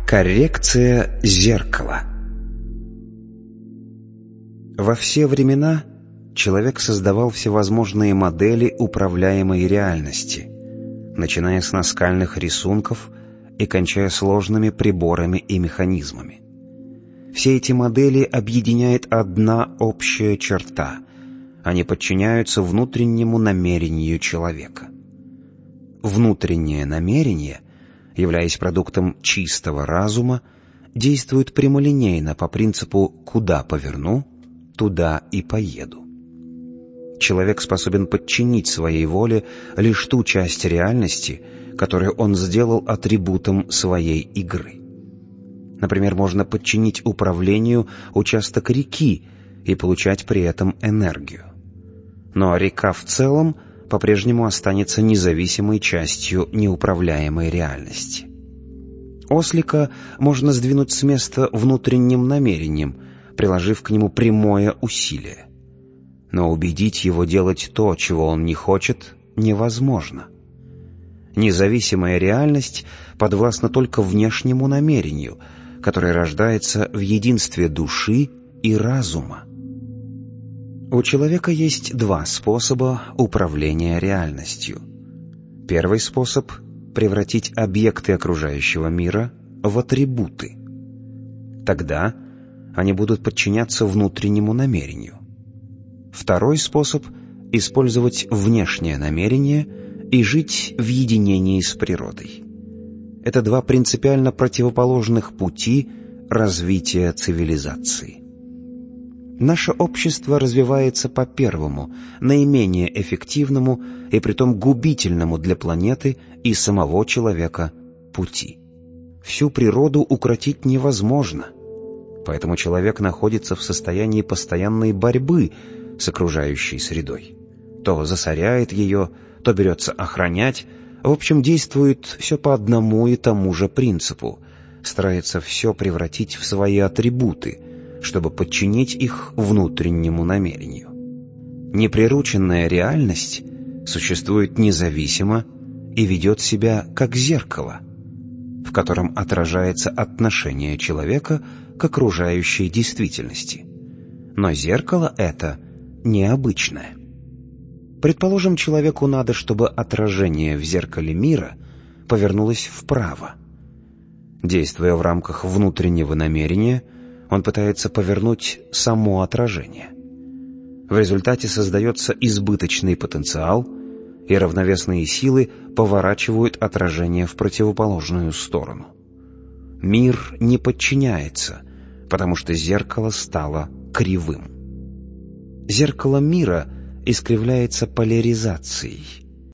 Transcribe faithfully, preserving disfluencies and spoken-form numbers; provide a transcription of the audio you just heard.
Коррекция зеркала. Во все времена человек создавал всевозможные модели управляемой реальности, начиная с наскальных рисунков и кончая сложными приборами и механизмами. Все эти модели объединяет одна общая черта — они подчиняются внутреннему намерению человека. Внутреннее намерение, являясь продуктом чистого разума, действует прямолинейно по принципу «куда поверну, туда и поеду». Человек способен подчинить своей воле лишь ту часть реальности, которую он сделал атрибутом своей игры. Например, можно подчинить управлению участок реки и получать при этом энергию. Но река в целом по-прежнему останется независимой частью неуправляемой реальности. Ослика можно сдвинуть с места внутренним намерением, приложив к нему прямое усилие. Но убедить его делать то, чего он не хочет, невозможно. Независимая реальность подвластна только внешнему намерению, которое рождается в единстве души и разума. У человека есть два способа управления реальностью. Первый способ — превратить объекты окружающего мира в атрибуты. Тогда они будут подчиняться внутреннему намерению. Второй способ — использовать внешнее намерение и жить в единении с природой. Это два принципиально противоположных пути развития цивилизации. Наше общество развивается по первому, наименее эффективному и притом губительному для планеты и самого человека пути. Всю природу укротить невозможно, поэтому человек находится в состоянии постоянной борьбы с окружающей средой. То засоряет ее, то берется охранять, в общем, действует все по одному и тому же принципу, старается все превратить в свои атрибуты, чтобы подчинить их внутреннему намерению. Неприрученная реальность существует независимо и ведет себя как зеркало, в котором отражается отношение человека к окружающей действительности. Но зеркало это необычное. Предположим, человеку надо, чтобы отражение в зеркале мира повернулось вправо. Действуя в рамках внутреннего намерения, он пытается повернуть само отражение. В результате создается избыточный потенциал, и равновесные силы поворачивают отражение в противоположную сторону. Мир не подчиняется, потому что зеркало стало кривым. Зеркало мира искривляется поляризацией.